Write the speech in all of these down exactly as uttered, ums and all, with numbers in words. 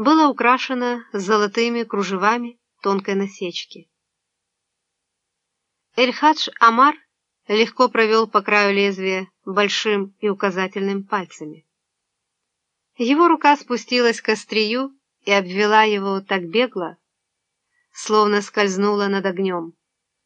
было украшено золотыми кружевами тонкой насечки. Эль-Хадж Амар легко провел по краю лезвия большим и указательным пальцами. Его рука спустилась к острию и обвела его так бегло, словно скользнула над огнем.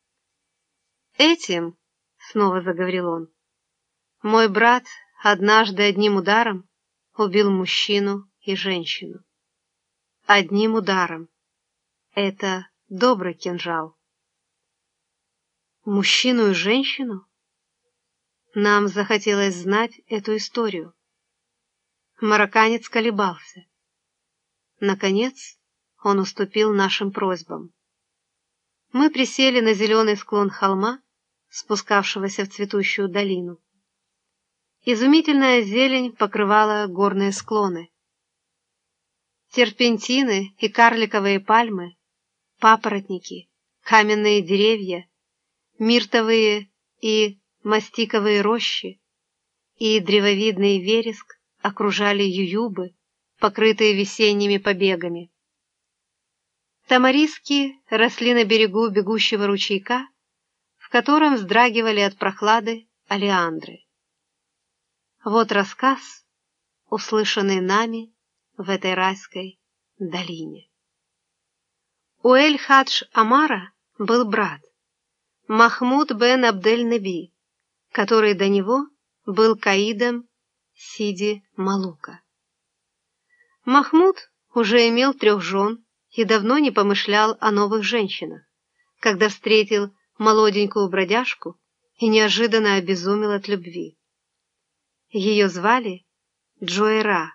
«Этим, — снова заговорил он, — мой брат однажды одним ударом убил мужчину и женщину. Одним ударом. Это добрый кинжал». Мужчину и женщину? Нам захотелось знать эту историю. Марокканец колебался. Наконец, он уступил нашим просьбам. Мы присели на зеленый склон холма, спускавшегося в цветущую долину. Изумительная зелень покрывала горные склоны. Терпентины и карликовые пальмы, папоротники, каменные деревья, миртовые и мастиковые рощи и древовидный вереск окружали ююбы, покрытые весенними побегами. Тамариски росли на берегу бегущего ручейка, в котором вздрагивали от прохлады олеандры. Вот рассказ, услышанный нами в этой райской долине. У Эль-Хадж Амара был брат, Махмуд бен Абдель-Неби, который до него был каидом Сиди Малука. Махмуд уже имел трех жен и давно не помышлял о новых женщинах, когда встретил молоденькую бродяжку и неожиданно обезумел от любви. Ее звали Джуэйра.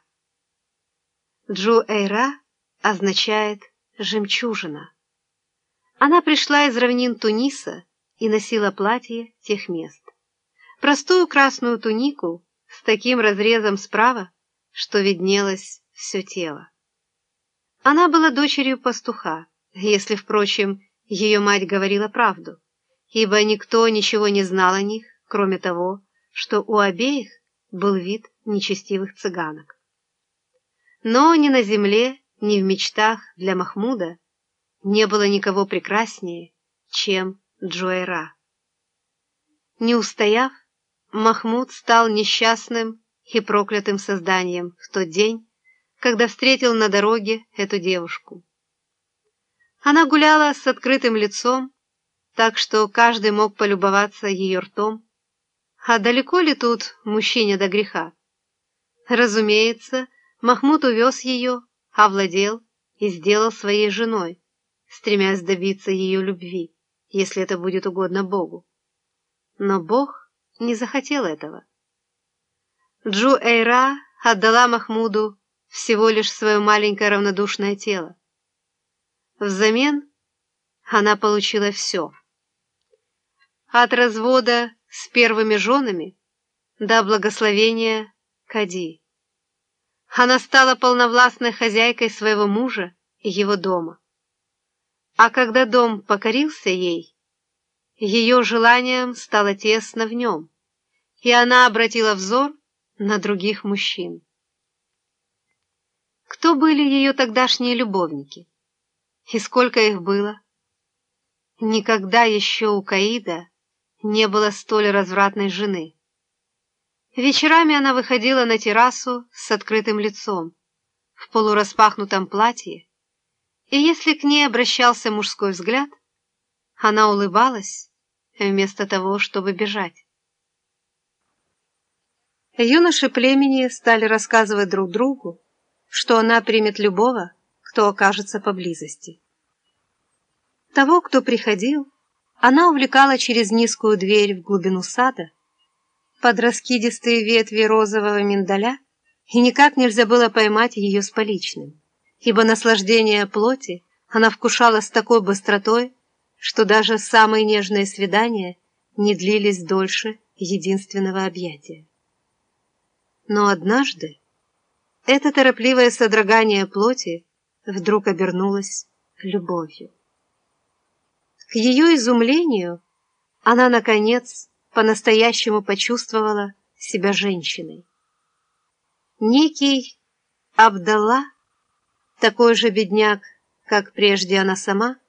Джуэйра означает «жемчужина». Она пришла из равнин Туниса и носила платье тех мест. Простую красную тунику с таким разрезом справа, что виднелось все тело. Она была дочерью пастуха, если, впрочем, ее мать говорила правду, ибо никто ничего не знал о них, кроме того, что у обеих был вид нечестивых цыганок. Но ни на земле, ни в мечтах для Махмуда не было никого прекраснее, чем Джуэйра. Не устояв, Махмуд стал несчастным и проклятым созданием в тот день, когда встретил на дороге эту девушку. Она гуляла с открытым лицом, так что каждый мог полюбоваться ее ртом. А далеко ли тут мужчине до греха? Разумеется, Махмуд увез ее, овладел и сделал своей женой, стремясь добиться ее любви, если это будет угодно Богу. Но Бог не захотел этого. Джуэйра отдала Махмуду всего лишь свое маленькое равнодушное тело. Взамен она получила все. От развода с первыми женами до благословения Кади. Она стала полновластной хозяйкой своего мужа и его дома. А когда дом покорился ей, ее желанием стало тесно в нем, и она обратила взор на других мужчин. Кто были ее тогдашние любовники? И сколько их было? Никогда еще у Каида не было столь развратной жены. Вечерами она выходила на террасу с открытым лицом, в полураспахнутом платье, и если к ней обращался мужской взгляд, она улыбалась вместо того, чтобы бежать. Юноши племени стали рассказывать друг другу, что она примет любого, кто окажется поблизости. Того, кто приходил, она увлекала через низкую дверь в глубину сада, под раскидистые ветви розового миндаля, и никак нельзя было поймать ее с поличным, ибо наслаждение плоти она вкушала с такой быстротой, что даже самые нежные свидания не длились дольше единственного объятия. Но однажды это торопливое содрогание плоти вдруг обернулось любовью. К ее изумлению она, наконец, по-настоящему почувствовала себя женщиной. Некий Абдалла такой же бедняк, как прежде она сама,